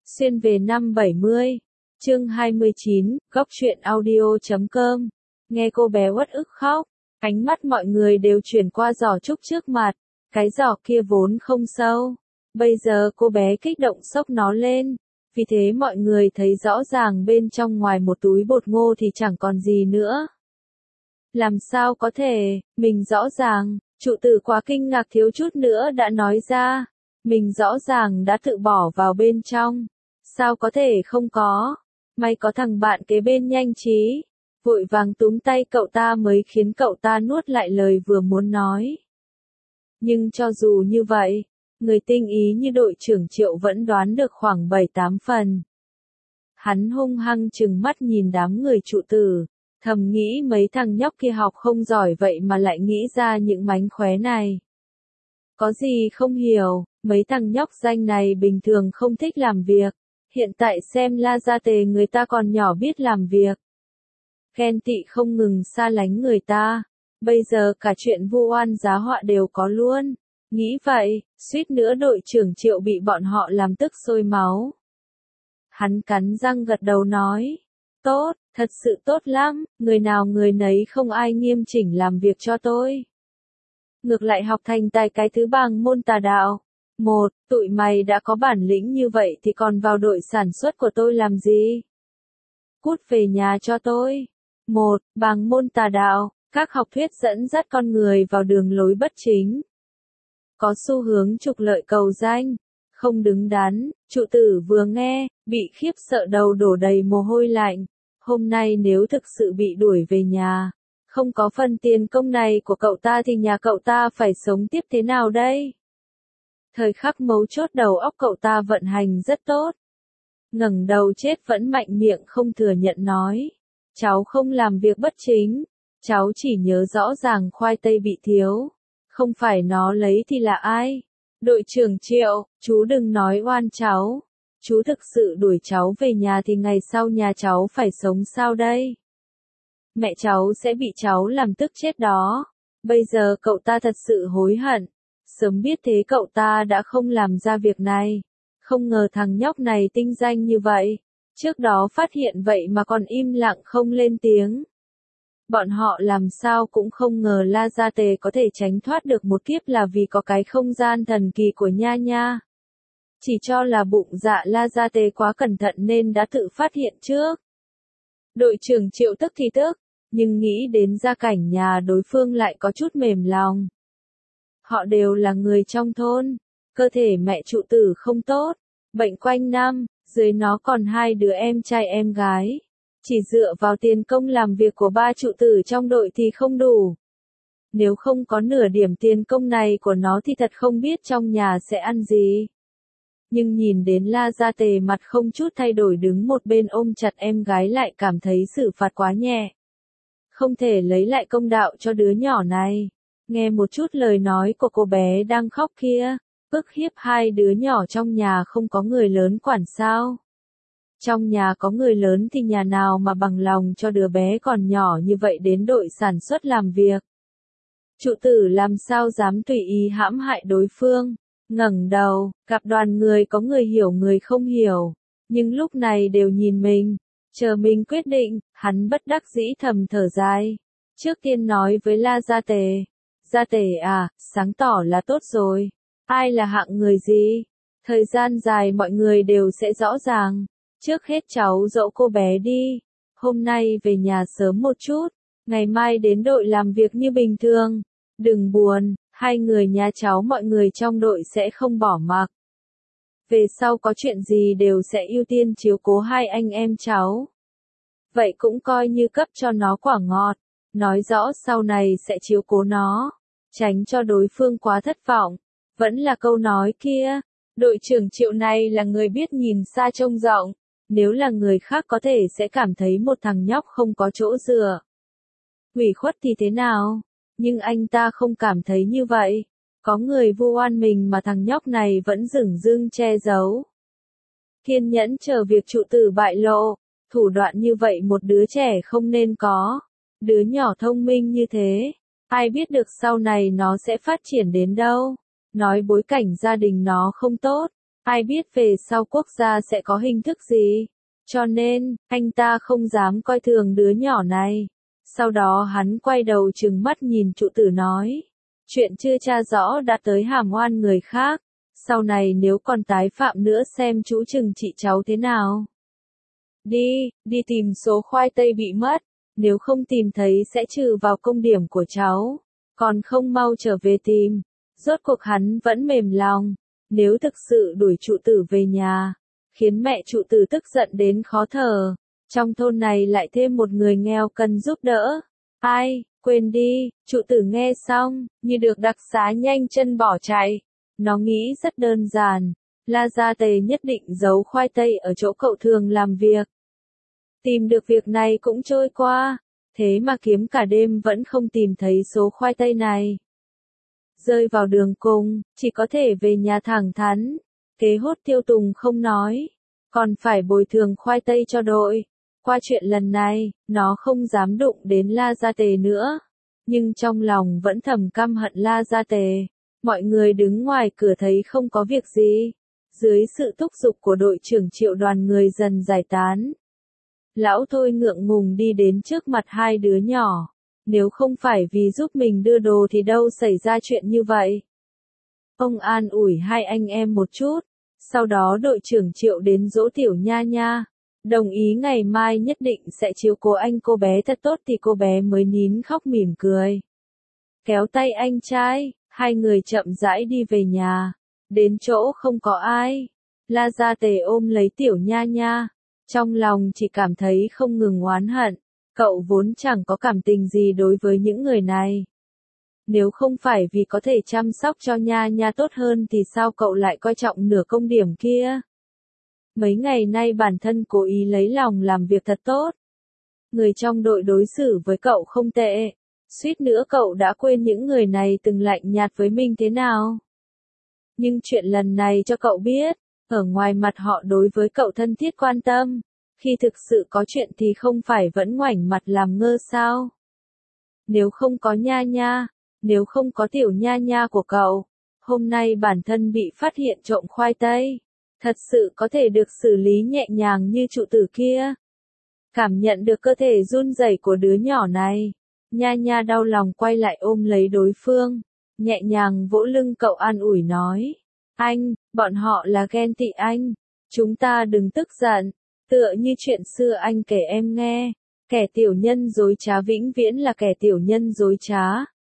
Xuyên về năm 70, chương 29, góc truyện audio.com. Nghe cô bé uất ức khóc, ánh mắt mọi người đều chuyển qua giỏ trúc trước mặt, cái giỏ kia vốn không sâu. Bây giờ cô bé kích động xốc nó lên, vì thế mọi người thấy rõ ràng bên trong ngoài một túi bột ngô thì chẳng còn gì nữa. Làm sao có thể, mình rõ ràng, trụ tử quá kinh ngạc thiếu chút nữa đã nói ra, mình rõ ràng đã tự bỏ vào bên trong. Sao có thể không có? May có thằng bạn kế bên nhanh trí, vội vàng túm tay cậu ta mới khiến cậu ta nuốt lại lời vừa muốn nói. Nhưng cho dù như vậy, người tinh ý như đội trưởng Triệu vẫn đoán được khoảng 7-8 phần. Hắn hung hăng trừng mắt nhìn đám người trụ tử, thầm nghĩ mấy thằng nhóc kia học không giỏi vậy mà lại nghĩ ra những mánh khóe này. Có gì không hiểu, mấy thằng nhóc danh này bình thường không thích làm việc. Hiện tại xem La Gia Tề người ta còn nhỏ biết làm việc. Ghen tị không ngừng xa lánh người ta. Bây giờ cả chuyện vu oan giá họa đều có luôn. Nghĩ vậy, suýt nữa đội trưởng Triệu bị bọn họ làm tức sôi máu. Hắn cắn răng gật đầu nói. Tốt, thật sự tốt lắm, người nào người nấy không ai nghiêm chỉnh làm việc cho tôi. Ngược lại học thành tài cái thứ bàng môn tà đạo. Tụi mày đã có bản lĩnh như vậy thì còn vào đội sản xuất của tôi làm gì? Cút về nhà cho tôi. Bàng môn tà đạo, các học thuyết dẫn dắt con người vào đường lối bất chính. Có xu hướng trục lợi cầu danh, không đứng đắn, trụ tử vừa nghe, bị khiếp sợ đầu đổ đầy mồ hôi lạnh. Hôm nay nếu thực sự bị đuổi về nhà, không có phần tiền công này của cậu ta thì nhà cậu ta phải sống tiếp thế nào đây? Thời khắc mấu chốt đầu óc cậu ta vận hành rất tốt. Ngẩng đầu chết vẫn mạnh miệng không thừa nhận nói. Cháu không làm việc bất chính. Cháu chỉ nhớ rõ ràng khoai tây bị thiếu. Không phải nó lấy thì là ai? Đội trưởng Triệu, chú đừng nói oan cháu. Chú thực sự đuổi cháu về nhà thì ngày sau nhà cháu phải sống sao đây? Mẹ cháu sẽ bị cháu làm tức chết đó. Bây giờ cậu ta thật sự hối hận. Sớm biết thế cậu ta đã không làm ra việc này. Không ngờ thằng nhóc này tinh danh như vậy. Trước đó phát hiện vậy mà còn im lặng không lên tiếng. Bọn họ làm sao cũng không ngờ La Gia Tề có thể tránh thoát được một kiếp là vì có cái không gian thần kỳ của Nha Nha. Chỉ cho là bụng dạ La Gia Tề quá cẩn thận nên đã tự phát hiện trước. Đội trưởng Triệu tức thì tức, nhưng nghĩ đến gia cảnh nhà đối phương lại có chút mềm lòng. Họ đều là người trong thôn, cơ thể mẹ trụ tử không tốt, bệnh quanh năm, dưới nó còn 2 đứa em trai em gái. Chỉ dựa vào tiền công làm việc của 3 trụ tử trong đội thì không đủ. Nếu không có nửa điểm tiền công này của nó thì thật không biết trong nhà sẽ ăn gì. Nhưng nhìn đến La Gia Tề mặt không chút thay đổi đứng một bên ôm chặt em gái lại cảm thấy xử phạt quá nhẹ. Không thể lấy lại công đạo cho đứa nhỏ này. Nghe một chút lời nói của cô bé đang khóc kia, ức hiếp 2 đứa nhỏ trong nhà không có người lớn quản sao. Trong nhà có người lớn thì nhà nào mà bằng lòng cho đứa bé còn nhỏ như vậy đến đội sản xuất làm việc. Trụ tử làm sao dám tùy ý hãm hại đối phương, ngẩng đầu, gặp đoàn người có người hiểu người không hiểu, nhưng lúc này đều nhìn mình, chờ mình quyết định, hắn bất đắc dĩ thầm thở dài. Trước tiên nói với La Gia Tề. Gia Tề à, sáng tỏ là tốt rồi. Ai là hạng người gì? Thời gian dài mọi người đều sẽ rõ ràng. Trước hết cháu dỗ cô bé đi. Hôm nay về nhà sớm một chút. Ngày mai đến đội làm việc như bình thường. Đừng buồn, 2 người nhà cháu mọi người trong đội sẽ không bỏ mặc. Về sau có chuyện gì đều sẽ ưu tiên chiếu cố 2 anh em cháu. Vậy cũng coi như cấp cho nó quả ngọt. Nói rõ sau này sẽ chiếu cố nó. Tránh cho đối phương quá thất vọng. Vẫn là câu nói kia. Đội trưởng Triệu này là người biết nhìn xa trông rộng. Nếu là người khác có thể sẽ cảm thấy một thằng nhóc không có chỗ dựa. Ủy khuất thì thế nào? Nhưng anh ta không cảm thấy như vậy. Có người vu oan mình mà thằng nhóc này vẫn dửng dưng che giấu. Kiên nhẫn chờ việc trụ tử bại lộ. Thủ đoạn như vậy một đứa trẻ không nên có. Đứa nhỏ thông minh như thế. Ai biết được sau này nó sẽ phát triển đến đâu. Nói bối cảnh gia đình nó không tốt. ai biết về sau quốc gia sẽ có hình thức gì. Cho nên, anh ta không dám coi thường đứa nhỏ này. Sau đó hắn quay đầu trừng mắt nhìn trụ tử nói. Chuyện chưa tra rõ đã tới hàm oan người khác. Sau này nếu còn tái phạm nữa xem chú trừng trị cháu thế nào. Đi tìm số khoai tây bị mất. Nếu không tìm thấy sẽ trừ vào công điểm của cháu. Còn không mau trở về tìm. Rốt cuộc hắn vẫn mềm lòng. Nếu thực sự đuổi trụ tử về nhà, khiến mẹ trụ tử tức giận đến khó thở. Trong thôn này lại thêm một người nghèo cần giúp đỡ. Ai, quên đi, trụ tử nghe xong, như được đặc xá nhanh chân bỏ chạy. Nó nghĩ rất đơn giản, La Gia Tề nhất định giấu khoai tây ở chỗ cậu thường làm việc. Tìm được việc này cũng trôi qua, thế mà kiếm cả đêm vẫn không tìm thấy số khoai tây này. Rơi vào đường cùng, chỉ có thể về nhà thẳng thắn. Kế hốt tiêu tùng không nói, còn phải bồi thường khoai tây cho đội. Qua chuyện lần này, nó không dám đụng đến La Gia Tề nữa. Nhưng trong lòng vẫn thầm căm hận La Gia Tề. Mọi người đứng ngoài cửa thấy không có việc gì. Dưới sự thúc giục của đội trưởng Triệu đoàn người dần giải tán. Lão Thôi ngượng ngùng đi đến trước mặt hai đứa nhỏ. Nếu không phải vì giúp mình đưa đồ thì đâu xảy ra chuyện như vậy. Ông an ủi hai anh em một chút. Sau đó đội trưởng Triệu đến dỗ tiểu Nha Nha. Đồng ý ngày mai nhất định sẽ chiếu cố anh cô bé thật tốt thì cô bé mới nín khóc mỉm cười. Kéo tay anh trai, hai người chậm rãi đi về nhà. Đến chỗ không có ai. La Gia Tề ôm lấy tiểu Nha Nha. Trong lòng chỉ cảm thấy không ngừng oán hận. Cậu vốn chẳng có cảm tình gì đối với những người này. Nếu không phải vì có thể chăm sóc cho Nha Nha tốt hơn thì sao cậu lại coi trọng nửa công điểm kia? Mấy ngày nay bản thân cố ý lấy lòng làm việc thật tốt. Người trong đội đối xử với cậu không tệ. Suýt nữa cậu đã quên những người này từng lạnh nhạt với mình thế nào. Nhưng chuyện lần này cho cậu biết, ở ngoài mặt họ đối với cậu thân thiết quan tâm. Khi thực sự có chuyện thì không phải vẫn ngoảnh mặt làm ngơ sao? Nếu không có Nha Nha, nếu không có tiểu Nha Nha của cậu, hôm nay bản thân bị phát hiện trộm khoai tây, thật sự có thể được xử lý nhẹ nhàng như trụ tử kia. Cảm nhận được cơ thể run rẩy của đứa nhỏ này, Nha Nha đau lòng quay lại ôm lấy đối phương, nhẹ nhàng vỗ lưng cậu an ủi nói, anh, bọn họ là ghen tị anh, chúng ta đừng tức giận. Tựa như chuyện xưa anh kể em nghe, kẻ tiểu nhân dối trá vĩnh viễn là kẻ tiểu nhân dối trá.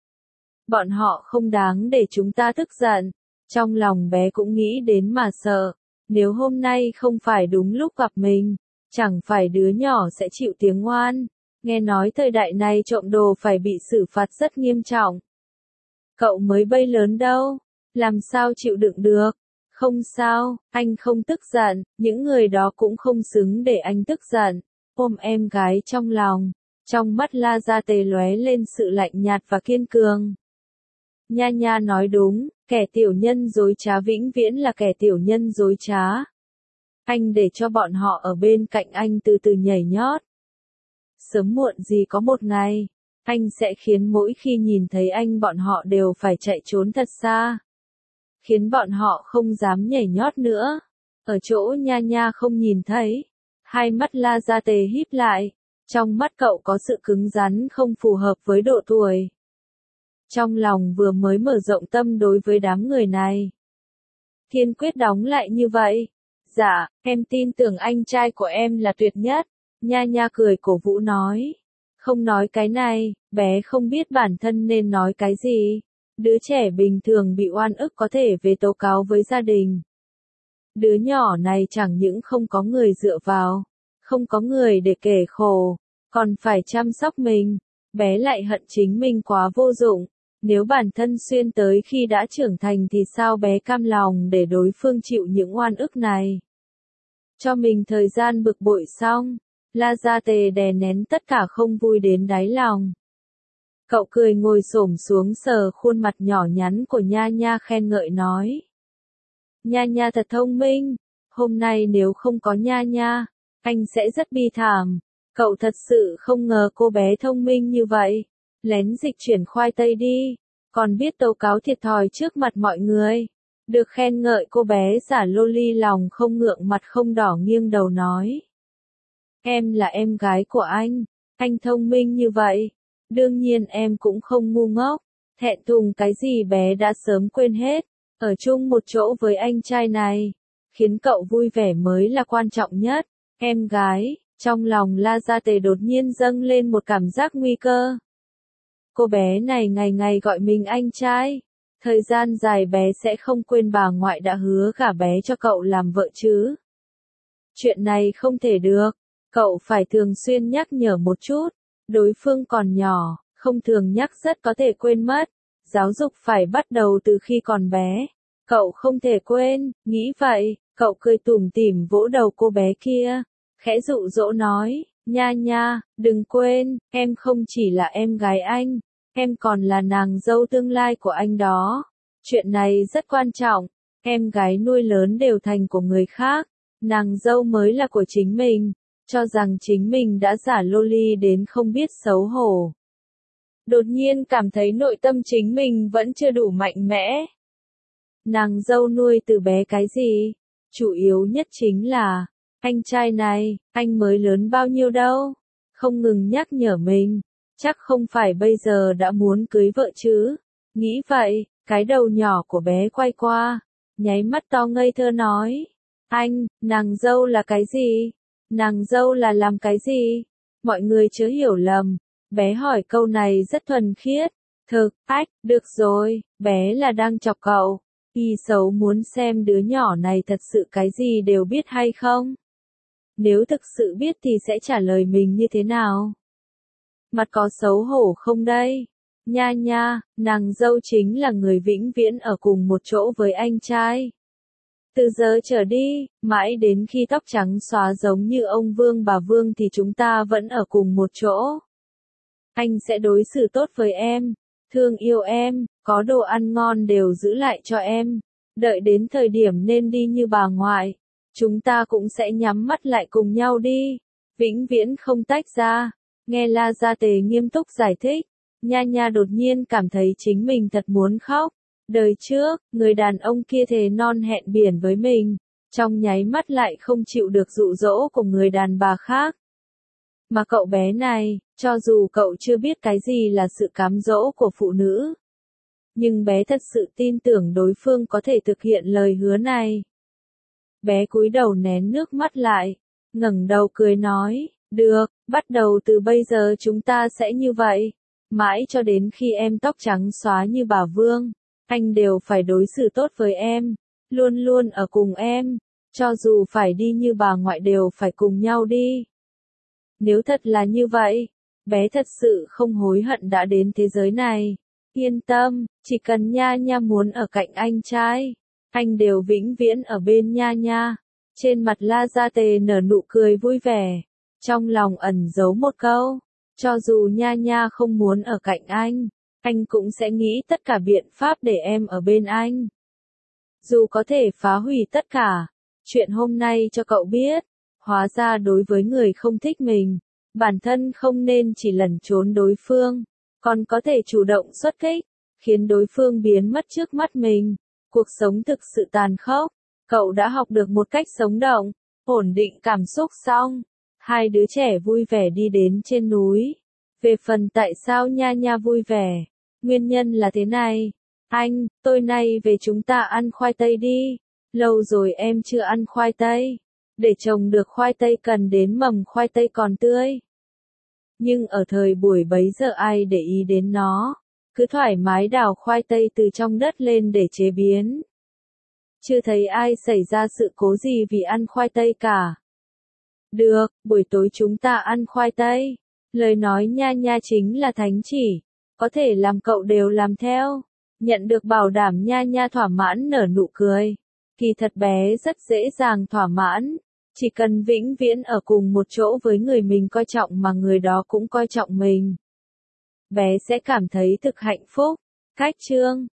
Bọn họ không đáng để chúng ta tức giận. Trong lòng bé cũng nghĩ đến mà sợ. Nếu hôm nay không phải đúng lúc gặp mình, chẳng phải đứa nhỏ sẽ chịu tiếng oan. Nghe nói thời đại này trộm đồ phải bị xử phạt rất nghiêm trọng. Cậu mới bay lớn đâu, làm sao chịu đựng được. Không sao, anh không tức giận, những người đó cũng không xứng để anh tức giận. Ôm em gái trong lòng, trong mắt La Gia Tề lóe lên sự lạnh nhạt và kiên cường. Nha Nha nói đúng, kẻ tiểu nhân dối trá vĩnh viễn là kẻ tiểu nhân dối trá. Anh để cho bọn họ ở bên cạnh anh từ từ nhảy nhót. Sớm muộn gì có một ngày, anh sẽ khiến mỗi khi nhìn thấy anh bọn họ đều phải chạy trốn thật xa. Khiến bọn họ không dám nhảy nhót nữa. Ở chỗ Nha Nha không nhìn thấy. Hai mắt La Gia Tề híp lại. Trong mắt cậu có sự cứng rắn không phù hợp với độ tuổi. Trong lòng vừa mới mở rộng tâm đối với đám người này. Kiên quyết đóng lại như vậy. Dạ, em tin tưởng anh trai của em là tuyệt nhất. Nha Nha cười cổ vũ nói. Không nói cái này, bé không biết bản thân nên nói cái gì. Đứa trẻ bình thường bị oan ức có thể về tố cáo với gia đình. Đứa nhỏ này chẳng những không có người dựa vào, không có người để kể khổ, còn phải chăm sóc mình. Bé lại hận chính mình quá vô dụng. Nếu bản thân xuyên tới khi đã trưởng thành thì sao bé cam lòng để đối phương chịu những oan ức này. Cho mình thời gian bực bội xong, La Gia Tề đè nén tất cả không vui đến đáy lòng. Cậu cười ngồi xổm xuống sờ khuôn mặt nhỏ nhắn của Nha Nha khen ngợi nói. Nha Nha thật thông minh, hôm nay nếu không có Nha Nha, anh sẽ rất bi thảm. Cậu thật sự không ngờ cô bé thông minh như vậy. Lén dịch chuyển khoai tây đi, còn biết tố cáo thiệt thòi trước mặt mọi người. Được khen ngợi cô bé giả loli lòng không ngượng mặt không đỏ nghiêng đầu nói. Em là em gái của anh thông minh như vậy. Đương nhiên em cũng không ngu ngốc. Thẹn thùng cái gì bé đã sớm quên hết. Ở chung một chỗ với anh trai này. Khiến cậu vui vẻ mới là quan trọng nhất. Em gái, trong lòng La Gia Tề đột nhiên dâng lên một cảm giác nguy cơ. Cô bé này ngày ngày gọi mình anh trai. Thời gian dài bé sẽ không quên bà ngoại đã hứa gả bé cho cậu làm vợ chứ. Chuyện này không thể được. Cậu phải thường xuyên nhắc nhở một chút. Đối phương còn nhỏ, không thường nhắc rất có thể quên mất. Giáo dục phải bắt đầu từ khi còn bé. Cậu không thể quên, nghĩ vậy, cậu cười tủm tỉm vỗ đầu cô bé kia. Khẽ dụ dỗ nói, nha nha, đừng quên, em không chỉ là em gái anh, em còn là nàng dâu tương lai của anh đó. Chuyện này rất quan trọng, em gái nuôi lớn đều thành của người khác, nàng dâu mới là của chính mình, cho rằng chính mình đã giả loli đến không biết xấu hổ. Đột nhiên cảm thấy nội tâm chính mình vẫn chưa đủ mạnh mẽ. Nàng dâu nuôi từ bé cái gì? Chủ yếu nhất chính là, anh trai này, anh mới lớn bao nhiêu đâu? Không ngừng nhắc nhở mình, chắc không phải bây giờ đã muốn cưới vợ chứ? Nghĩ vậy, cái đầu nhỏ của bé quay qua, nháy mắt to ngây thơ nói. Anh, nàng dâu là cái gì? Nàng dâu là làm cái gì? Mọi người chớ hiểu lầm. Bé hỏi câu này rất thuần khiết. Thực, được rồi, bé là đang chọc cậu. Y xấu muốn xem đứa nhỏ này thật sự cái gì đều biết hay không? Nếu thực sự biết thì sẽ trả lời mình như thế nào? Mặt có xấu hổ không đây? Nha nha, nàng dâu chính là người vĩnh viễn ở cùng một chỗ với anh trai. Từ giờ trở đi, mãi đến khi tóc trắng xóa giống như ông Vương bà Vương thì chúng ta vẫn ở cùng một chỗ. Anh sẽ đối xử tốt với em, thương yêu em, có đồ ăn ngon đều giữ lại cho em. Đợi đến thời điểm nên đi như bà ngoại, chúng ta cũng sẽ nhắm mắt lại cùng nhau đi, vĩnh viễn không tách ra. Nghe La Gia Tề nghiêm túc giải thích, Nha Nha đột nhiên cảm thấy chính mình thật muốn khóc. Đời trước, người đàn ông kia thề non hẹn biển với mình, trong nháy mắt lại không chịu được dụ dỗ của người đàn bà khác. Mà cậu bé này, cho dù cậu chưa biết cái gì là sự cám dỗ của phụ nữ, nhưng bé thật sự tin tưởng đối phương có thể thực hiện lời hứa này. Bé cúi đầu nén nước mắt lại, ngẩng đầu cười nói, được, bắt đầu từ bây giờ chúng ta sẽ như vậy, mãi cho đến khi em tóc trắng xóa như bà Vương, anh đều phải đối xử tốt với em, luôn luôn ở cùng em, cho dù phải đi như bà ngoại đều phải cùng nhau đi. Nếu thật là như vậy, bé thật sự không hối hận đã đến thế giới này. Yên tâm, chỉ cần Nha Nha muốn ở cạnh anh trai, anh đều vĩnh viễn ở bên Nha Nha. Trên mặt La Gia Tề nở nụ cười vui vẻ, trong lòng ẩn giấu một câu, cho dù Nha Nha không muốn ở cạnh anh cũng sẽ nghĩ tất cả biện pháp để em ở bên anh. Dù có thể phá hủy tất cả, chuyện hôm nay cho cậu biết, hóa ra đối với người không thích mình, bản thân không nên chỉ lẩn trốn đối phương, còn có thể chủ động xuất kích, khiến đối phương biến mất trước mắt mình. Cuộc sống thực sự tàn khốc, cậu đã học được một cách sống động, ổn định cảm xúc xong. Hai đứa trẻ vui vẻ đi đến trên núi. Về phần tại sao Nha Nha vui vẻ, nguyên nhân là thế này. Anh, tôi nay về chúng ta ăn khoai tây đi. Lâu rồi em chưa ăn khoai tây. Để trồng được khoai tây cần đến mầm khoai tây còn tươi. Nhưng ở thời buổi bấy giờ ai để ý đến nó, cứ thoải mái đào khoai tây từ trong đất lên để chế biến. Chưa thấy ai xảy ra sự cố gì vì ăn khoai tây cả. Được, buổi tối chúng ta ăn khoai tây. Lời nói Nha Nha chính là thánh chỉ, có thể làm cậu đều làm theo. Nhận được bảo đảm Nha Nha thỏa mãn nở nụ cười. Kỳ thật bé rất dễ dàng thỏa mãn. Chỉ cần vĩnh viễn ở cùng một chỗ với người mình coi trọng mà người đó cũng coi trọng mình. Bé sẽ cảm thấy thực hạnh phúc. Cách chương